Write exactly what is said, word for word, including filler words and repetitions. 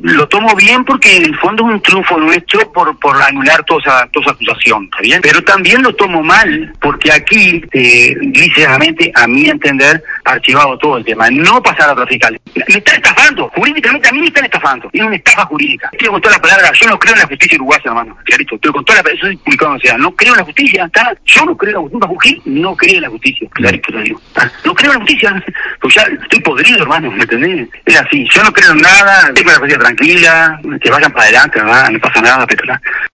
lo tomo bien porque en el fondo es un triunfo nuestro por por anular toda esa, toda esa acusación, ¿está bien? Pero también lo tomo mal porque aquí, eh, ligeramente, a mi entender, archivado todo el tema, no pasar a otra fiscal. Me están estafando, jurídicamente a mí me están estafando, es una estafa jurídica. Estoy con toda la palabra, yo no creo en la justicia uruguaya, hermano, clarito, estoy con toda la eso es publicado, o sea, no creo en la justicia, ¿está? Yo no creo en la justicia, Jují no creo en la justicia, clarito te digo, ¿está? No creo en la justicia, pues ya estoy podrido, hermano, ¿me entendés? Es así, yo no creo en nada, estoy con la justicia tranquila, que vayan para adelante, ¿verdad? No pasa nada, pero